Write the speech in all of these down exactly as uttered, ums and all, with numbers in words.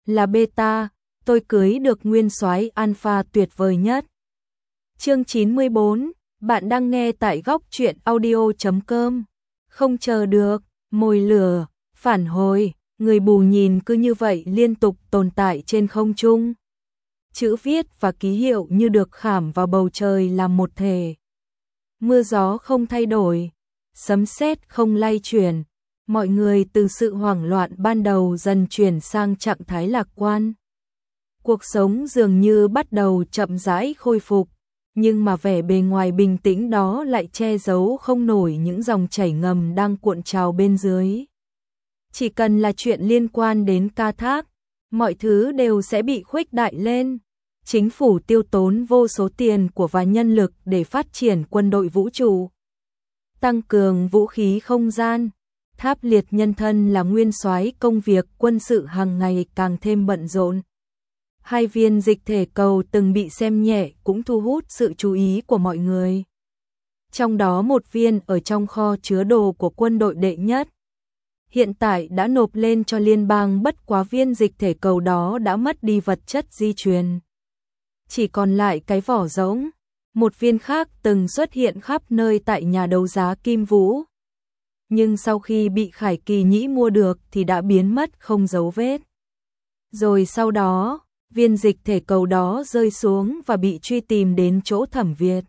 là beta, tôi cưới được nguyên soái alpha tuyệt vời nhất. Chương chín mươi bốn, bạn đang nghe tại góc truyện audio chấm com. Không chờ được, mồi lửa, phản hồi, người bù nhìn cứ như vậy liên tục tồn tại trên không trung. Chữ viết và ký hiệu như được khảm vào bầu trời làm một thể. Mưa gió không thay đổi, sấm sét không lay chuyển, mọi người từ sự hoảng loạn ban đầu dần chuyển sang trạng thái lạc quan. Cuộc sống dường như bắt đầu chậm rãi khôi phục, nhưng mà vẻ bề ngoài bình tĩnh đó lại che giấu không nổi những dòng chảy ngầm đang cuộn trào bên dưới. Chỉ cần là chuyện liên quan đến ca thác, mọi thứ đều sẽ bị khuếch đại lên. Chính phủ tiêu tốn vô số tiền của và nhân lực để phát triển quân đội vũ trụ, tăng cường vũ khí không gian. Tháp liệt nhân thân là nguyên soái, công việc quân sự hàng ngày càng thêm bận rộn. Hai viên dịch thể cầu từng bị xem nhẹ cũng thu hút sự chú ý của mọi người. Trong đó một viên ở trong kho chứa đồ của quân đội đệ nhất. Hiện tại đã nộp lên cho liên bang, bất quá viên dịch thể cầu đó đã mất đi vật chất di truyền. Chỉ còn lại cái vỏ rỗng. Một viên khác từng xuất hiện khắp nơi tại nhà đấu giá Kim Vũ. Nhưng sau khi bị Khải Kỳ Nhĩ mua được thì đã biến mất không dấu vết. Rồi sau đó, viên dịch thể cầu đó rơi xuống và bị truy tìm đến chỗ Thẩm Việt.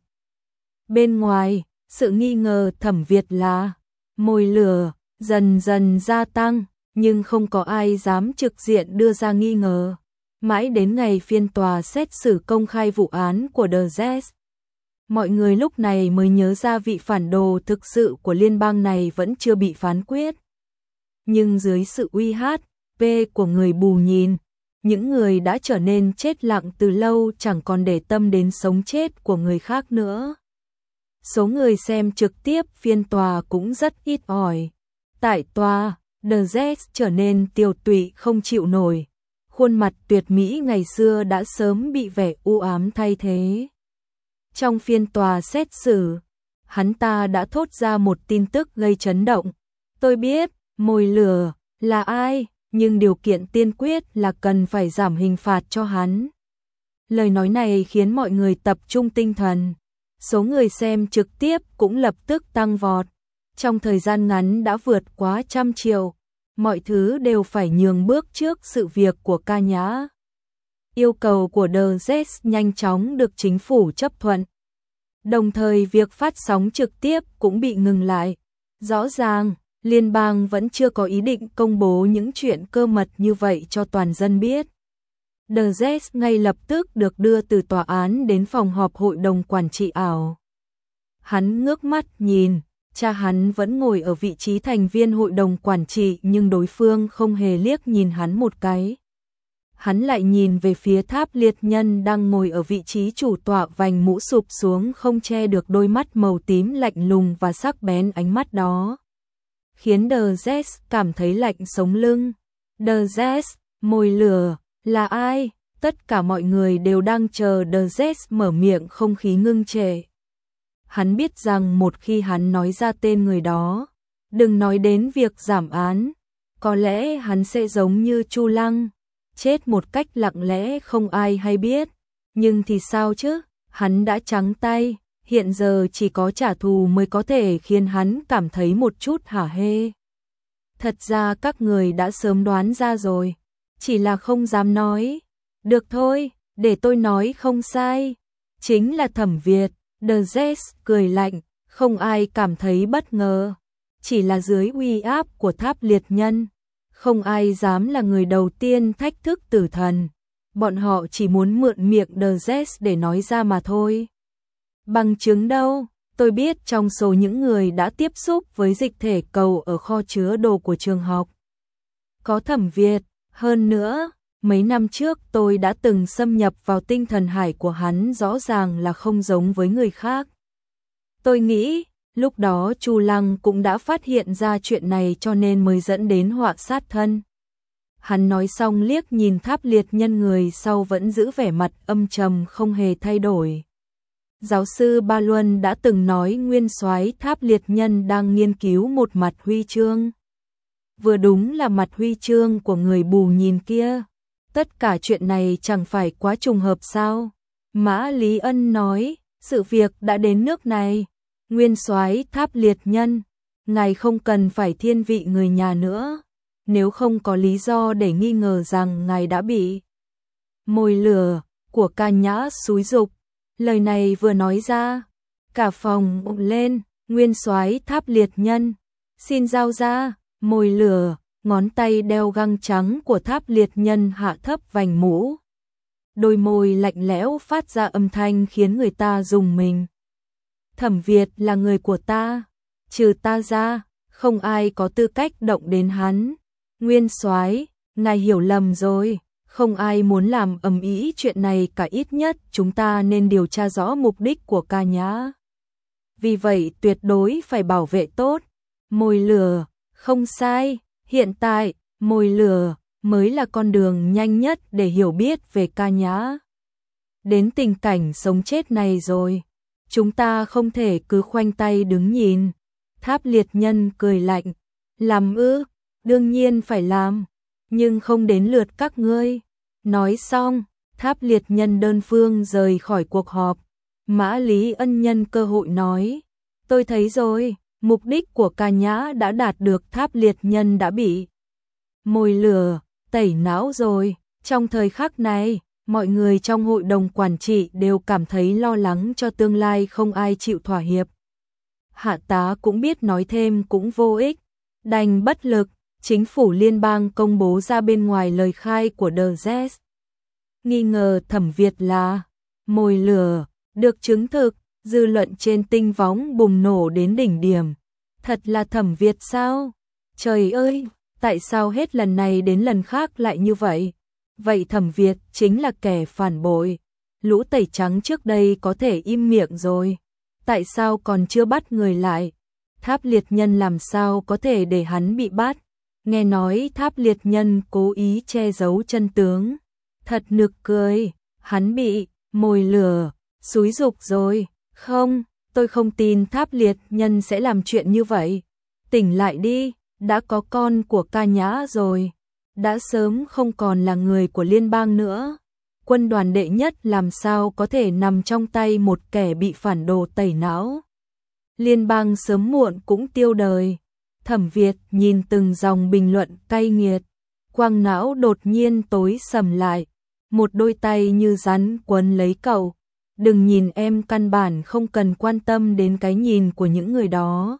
Bên ngoài, sự nghi ngờ Thẩm Việt là mồi lửa dần dần gia tăng, nhưng không có ai dám trực diện đưa ra nghi ngờ. Mãi đến ngày phiên tòa xét xử công khai vụ án của The Z, mọi người lúc này mới nhớ ra vị phản đồ thực sự của liên bang này vẫn chưa bị phán quyết. Nhưng dưới sự uy hiếp của người bù nhìn, những người đã trở nên chết lặng từ lâu chẳng còn để tâm đến sống chết của người khác nữa. Số người xem trực tiếp phiên tòa cũng rất ít ỏi. Tại tòa, The Z trở nên tiều tụy không chịu nổi. Khuôn mặt tuyệt mỹ ngày xưa đã sớm bị vẻ u ám thay thế. Trong phiên tòa xét xử, hắn ta đã thốt ra một tin tức gây chấn động. Tôi biết, mồi lửa là ai, nhưng điều kiện tiên quyết là cần phải giảm hình phạt cho hắn. Lời nói này khiến mọi người tập trung tinh thần. Số người xem trực tiếp cũng lập tức tăng vọt. Trong thời gian ngắn đã vượt quá trăm triệu. Mọi thứ đều phải nhường bước trước sự việc của Ca Nhã. Yêu cầu của The Z nhanh chóng được chính phủ chấp thuận. Đồng thời việc phát sóng trực tiếp cũng bị ngừng lại. Rõ ràng, liên bang vẫn chưa có ý định công bố những chuyện cơ mật như vậy cho toàn dân biết. The Z ngay lập tức được đưa từ tòa án đến phòng họp hội đồng quản trị ảo. Hắn ngước mắt nhìn, cha hắn vẫn ngồi ở vị trí thành viên hội đồng quản trị nhưng đối phương không hề liếc nhìn hắn một cái. Hắn lại nhìn về phía Tháp liệt nhân đang ngồi ở vị trí chủ tọa, vành mũ sụp xuống không che được đôi mắt màu tím lạnh lùng và sắc bén. Ánh mắt đó khiến The Z cảm thấy lạnh sống lưng. The Z, mồi lửa, là ai? Tất cả mọi người đều đang chờ The Z mở miệng, không khí ngưng trệ. Hắn biết rằng một khi hắn nói ra tên người đó, đừng nói đến việc giảm án, có lẽ hắn sẽ giống như Chu Lăng, chết một cách lặng lẽ không ai hay biết. Nhưng thì sao chứ, hắn đã trắng tay, hiện giờ chỉ có trả thù mới có thể khiến hắn cảm thấy một chút hả hê. Thật ra các người đã sớm đoán ra rồi, chỉ là không dám nói. Được thôi, để tôi nói không sai, chính là Thẩm Việt. The Z cười lạnh, không ai cảm thấy bất ngờ. Chỉ là dưới uy áp của Tháp liệt nhân, không ai dám là người đầu tiên thách thức tử thần. Bọn họ chỉ muốn mượn miệng The Z để nói ra mà thôi. Bằng chứng đâu? Tôi biết trong số những người đã tiếp xúc với dịch thể cầu ở kho chứa đồ của trường học có Thẩm Việt. Hơn nữa, mấy năm trước tôi đã từng xâm nhập vào tinh thần hải của hắn, rõ ràng là không giống với người khác. Tôi nghĩ, lúc đó Chu Lăng cũng đã phát hiện ra chuyện này cho nên mới dẫn đến họa sát thân. Hắn nói xong liếc nhìn Tháp liệt nhân, người sau vẫn giữ vẻ mặt âm trầm không hề thay đổi. Giáo sư Ba Luân đã từng nói nguyên soái Tháp liệt nhân đang nghiên cứu một mặt huy chương. Vừa đúng là mặt huy chương của người bù nhìn kia. Tất cả chuyện này chẳng phải quá trùng hợp sao? Mã Lý Ân nói, sự việc đã đến nước này. Nguyên soái Tháp Liệt Nhân, ngài không cần phải thiên vị người nhà nữa. Nếu không có lý do để nghi ngờ rằng ngài đã bị mồi lửa của Ca Nhã xúi giục. Lời này vừa nói ra, cả phòng ụng lên. Nguyên soái Tháp Liệt Nhân, xin giao ra mồi lửa. Ngón tay đeo găng trắng của Tháp Liệt Nhân hạ thấp vành mũ. Đôi môi lạnh lẽo phát ra âm thanh khiến người ta rùng mình. Thẩm Việt là người của ta, trừ ta ra, không ai có tư cách động đến hắn. Nguyên soái, ngài hiểu lầm rồi, không ai muốn làm ầm ĩ chuyện này cả, ít nhất chúng ta nên điều tra rõ mục đích của Ca Nhã. Vì vậy tuyệt đối phải bảo vệ tốt. Mồi lửa, không sai, hiện tại, mồi lửa mới là con đường nhanh nhất để hiểu biết về Ca Nhã. Đến tình cảnh sống chết này rồi, chúng ta không thể cứ khoanh tay đứng nhìn. Tháp Liệt Nhân cười lạnh, làm ư, đương nhiên phải làm, nhưng không đến lượt các ngươi. Nói xong, Tháp Liệt Nhân đơn phương rời khỏi cuộc họp. Mã Lý Ân nhân cơ hội nói, tôi thấy rồi, mục đích của Ca Nhã đã đạt được. Tháp Liệt Nhân đã bị mồi lửa, tẩy não rồi. Trong thời khắc này, mọi người trong hội đồng quản trị đều cảm thấy lo lắng cho tương lai, không ai chịu thỏa hiệp. Hạ tá cũng biết nói thêm cũng vô ích, đành bất lực. Chính phủ liên bang công bố ra bên ngoài lời khai của The Z. Nghi ngờ Thẩm Việt là mồi lửa, được chứng thực, dư luận trên tinh võng bùng nổ đến đỉnh điểm. Thật là Thẩm Việt sao? Trời ơi, tại sao hết lần này đến lần khác lại như vậy? Vậy Thẩm Việt chính là kẻ phản bội. Lũ tẩy trắng trước đây có thể im miệng rồi, tại sao còn chưa bắt người lại? Tháp Liệt Nhân làm sao có thể để hắn bị bắt? Nghe nói Tháp Liệt Nhân cố ý che giấu chân tướng. Thật nực cười, hắn bị mồi lửa, xúi giục rồi. Không, tôi không tin Tháp Liệt Nhân sẽ làm chuyện như vậy. Tỉnh lại đi, đã có con của Ca Nhã rồi, đã sớm không còn là người của liên bang nữa. Quân đoàn đệ nhất làm sao có thể nằm trong tay một kẻ bị phản đồ tẩy não? Liên bang sớm muộn cũng tiêu đời. Thẩm Việt nhìn từng dòng bình luận cay nghiệt, quang não đột nhiên tối sầm lại, một đôi tay như rắn quấn lấy cậu. Đừng nhìn em, căn bản không cần quan tâm đến cái nhìn của những người đó.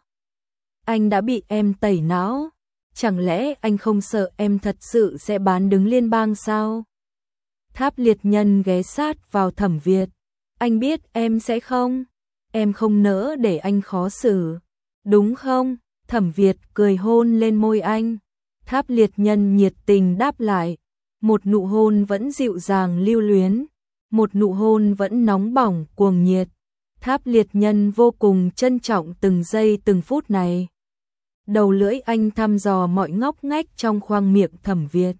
Anh đã bị em tẩy não, chẳng lẽ anh không sợ em thật sự sẽ bán đứng liên bang sao? Tháp Liệt Nhân ghé sát vào Thẩm Việt, anh biết em sẽ không, em không nỡ để anh khó xử, đúng không? Thẩm Việt cười hôn lên môi anh. Tháp Liệt Nhân nhiệt tình đáp lại, một nụ hôn vẫn dịu dàng lưu luyến, một nụ hôn vẫn nóng bỏng cuồng nhiệt. Tháp Liệt Nhân vô cùng trân trọng từng giây từng phút này. Đầu lưỡi anh thăm dò mọi ngóc ngách trong khoang miệng Thẩm Việt.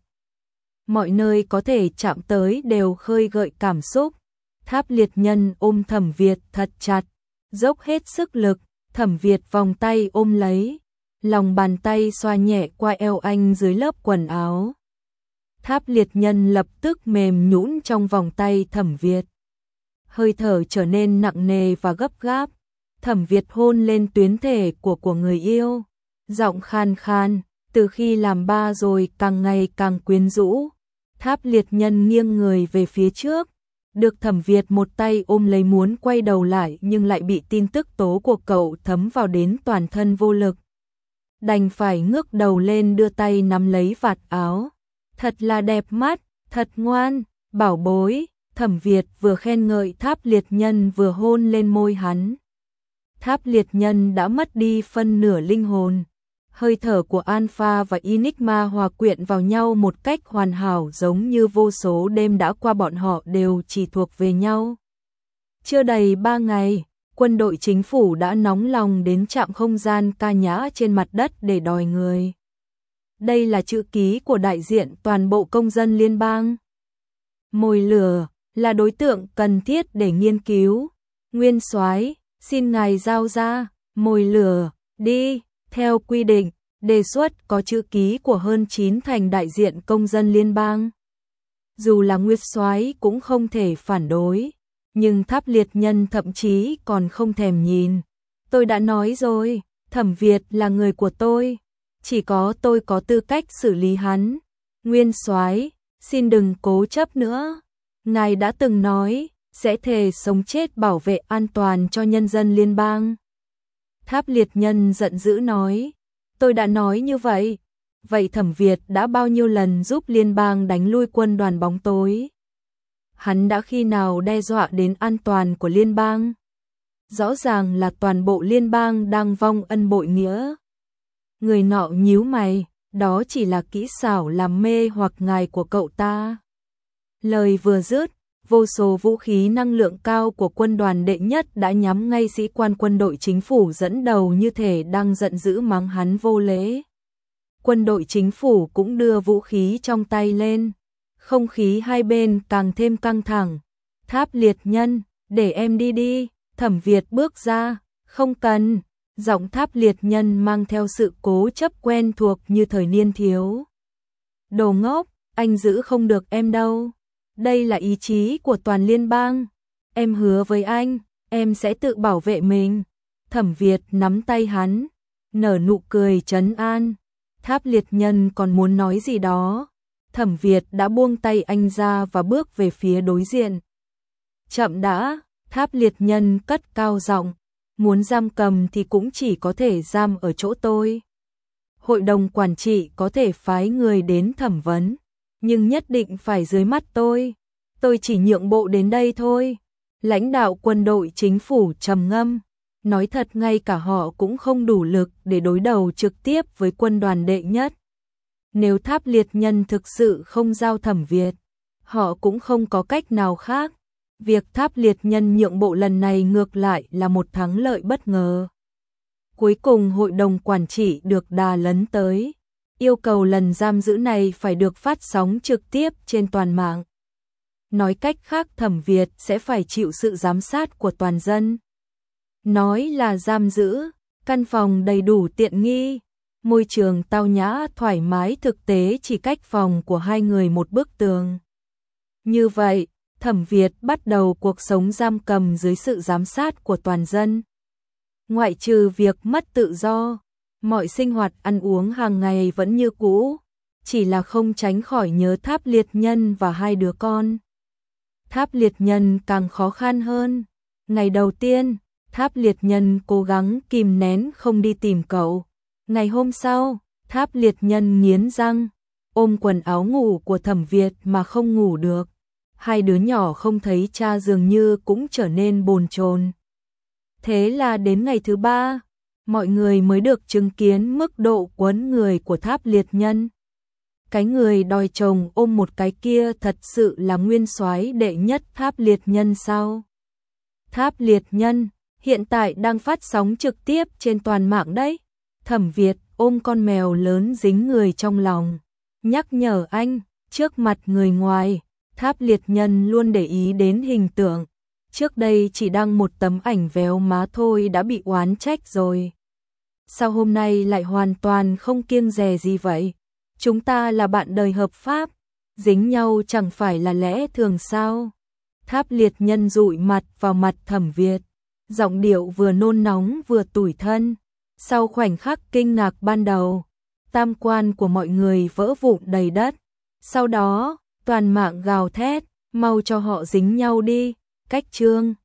Mọi nơi có thể chạm tới đều khơi gợi cảm xúc. Tháp Liệt Nhân ôm Thẩm Việt thật chặt, dốc hết sức lực. Thẩm Việt vòng tay ôm lấy, lòng bàn tay xoa nhẹ qua eo anh dưới lớp quần áo. Tháp Liệt Nhân lập tức mềm nhũn trong vòng tay Thẩm Việt. Hơi thở trở nên nặng nề và gấp gáp. Thẩm Việt hôn lên tuyến thể của của người yêu, giọng khan khan, từ khi làm ba rồi càng ngày càng quyến rũ. Tháp Liệt Nhân nghiêng người về phía trước, được Thẩm Việt một tay ôm lấy, muốn quay đầu lại nhưng lại bị tin tức tố của cậu thấm vào đến toàn thân vô lực. Đành phải ngước đầu lên đưa tay nắm lấy vạt áo. Thật là đẹp mắt, thật ngoan, bảo bối. Thẩm Việt vừa khen ngợi Tháp Liệt Nhân vừa hôn lên môi hắn. Tháp Liệt Nhân đã mất đi phân nửa linh hồn. Hơi thở của Alpha và Enigma hòa quyện vào nhau một cách hoàn hảo, giống như vô số đêm đã qua bọn họ đều chỉ thuộc về nhau. Chưa đầy ba ngày, quân đội chính phủ đã nóng lòng đến trạm không gian Ca Nhã trên mặt đất để đòi người. Đây là chữ ký của đại diện toàn bộ công dân liên bang. Mồi lửa là đối tượng cần thiết để nghiên cứu. Nguyên soái, xin ngài giao ra mồi lửa đi. Theo quy định, đề xuất có chữ ký của hơn chín thành đại diện công dân liên bang. dù là Nguyệt Soái cũng không thể phản đối, nhưng Tháp Liệt Nhân thậm chí còn không thèm nhìn. Tôi đã nói rồi, Thẩm Việt là người của tôi, chỉ có tôi có tư cách xử lý hắn. Nguyên Soái, xin đừng cố chấp nữa. Ngài đã từng nói sẽ thề sống chết bảo vệ an toàn cho nhân dân liên bang. Tháp Liệt Nhân giận dữ nói, tôi đã nói như vậy. Vậy Thẩm Việt đã bao nhiêu lần giúp liên bang đánh lui quân đoàn bóng tối? Hắn đã khi nào đe dọa đến an toàn của liên bang? Rõ ràng là toàn bộ liên bang đang vong ân bội nghĩa. Người nọ nhíu mày, đó chỉ là kỹ xảo làm mê hoặc ngài của cậu ta. Lời vừa dứt, vô số vũ khí năng lượng cao của quân đoàn đệ nhất đã nhắm ngay sĩ quan quân đội chính phủ dẫn đầu như thể đang giận dữ mắng hắn vô lễ. Quân đội chính phủ cũng đưa vũ khí trong tay lên. Không khí hai bên càng thêm căng thẳng. Tháp Liệt Nhân, để em đi đi. Thẩm Việt bước ra, không cần. Giọng Tháp Liệt Nhân mang theo sự cố chấp quen thuộc như thời niên thiếu. Đồ ngốc, anh giữ không được em đâu. Đây là ý chí của toàn liên bang. Em hứa với anh, em sẽ tự bảo vệ mình. Thẩm Việt nắm tay hắn, nở nụ cười trấn an. Tháp Liệt Nhân còn muốn nói gì đó. Thẩm Việt đã buông tay anh ra và bước về phía đối diện. Chậm đã, Tháp Liệt Nhân cất cao giọng, muốn giam cầm thì cũng chỉ có thể giam ở chỗ tôi. Hội đồng quản trị có thể phái người đến thẩm vấn, nhưng nhất định phải dưới mắt tôi. Tôi chỉ nhượng bộ đến đây thôi. Lãnh đạo quân đội chính phủ trầm ngâm, nói thật ngay cả họ cũng không đủ lực để đối đầu trực tiếp với quân đoàn đệ nhất. Nếu Tháp Liệt Nhân thực sự không giao Thẩm Việt, họ cũng không có cách nào khác. Việc Tháp Liệt Nhân nhượng bộ lần này ngược lại là một thắng lợi bất ngờ. Cuối cùng hội đồng quản trị được đà lấn tới, yêu cầu lần giam giữ này phải được phát sóng trực tiếp trên toàn mạng. Nói cách khác Thẩm Việt sẽ phải chịu sự giám sát của toàn dân. Nói là giam giữ, căn phòng đầy đủ tiện nghi, môi trường tao nhã thoải mái, thực tế chỉ cách phòng của hai người một bức tường. Như vậy, Thẩm Việt bắt đầu cuộc sống giam cầm dưới sự giám sát của toàn dân. Ngoại trừ việc mất tự do, mọi sinh hoạt ăn uống hàng ngày vẫn như cũ, chỉ là không tránh khỏi nhớ Tháp Liệt Nhân và hai đứa con. Tháp Liệt Nhân càng khó khăn hơn. Ngày đầu tiên, Tháp Liệt Nhân cố gắng kìm nén không đi tìm cậu. Ngày hôm sau, Tháp Liệt Nhân nghiến răng, ôm quần áo ngủ của Thẩm Việt mà không ngủ được. Hai đứa nhỏ không thấy cha dường như cũng trở nên bồn chồn. Thế là đến ngày thứ ba, mọi người mới được chứng kiến mức độ quấn người của Tháp Liệt Nhân. Cái người đòi chồng ôm một cái kia thật sự là nguyên soái đệ nhất Tháp Liệt Nhân sao? Tháp Liệt Nhân hiện tại đang phát sóng trực tiếp trên toàn mạng đấy. Thẩm Việt ôm con mèo lớn dính người trong lòng, nhắc nhở anh, trước mặt người ngoài, Tháp Liệt Nhân luôn để ý đến hình tượng. Trước đây chỉ đăng một tấm ảnh véo má thôi đã bị oán trách rồi. Sao hôm nay lại hoàn toàn không kiêng dè gì vậy? Chúng ta là bạn đời hợp pháp, dính nhau chẳng phải là lẽ thường sao? Tháp Liệt Nhân dụi mặt vào mặt Thẩm Việt, giọng điệu vừa nôn nóng vừa tủi thân. Sau khoảnh khắc kinh ngạc ban đầu, tam quan của mọi người vỡ vụn đầy đất. Sau đó, toàn mạng gào thét, mau cho họ dính nhau đi, cách chương.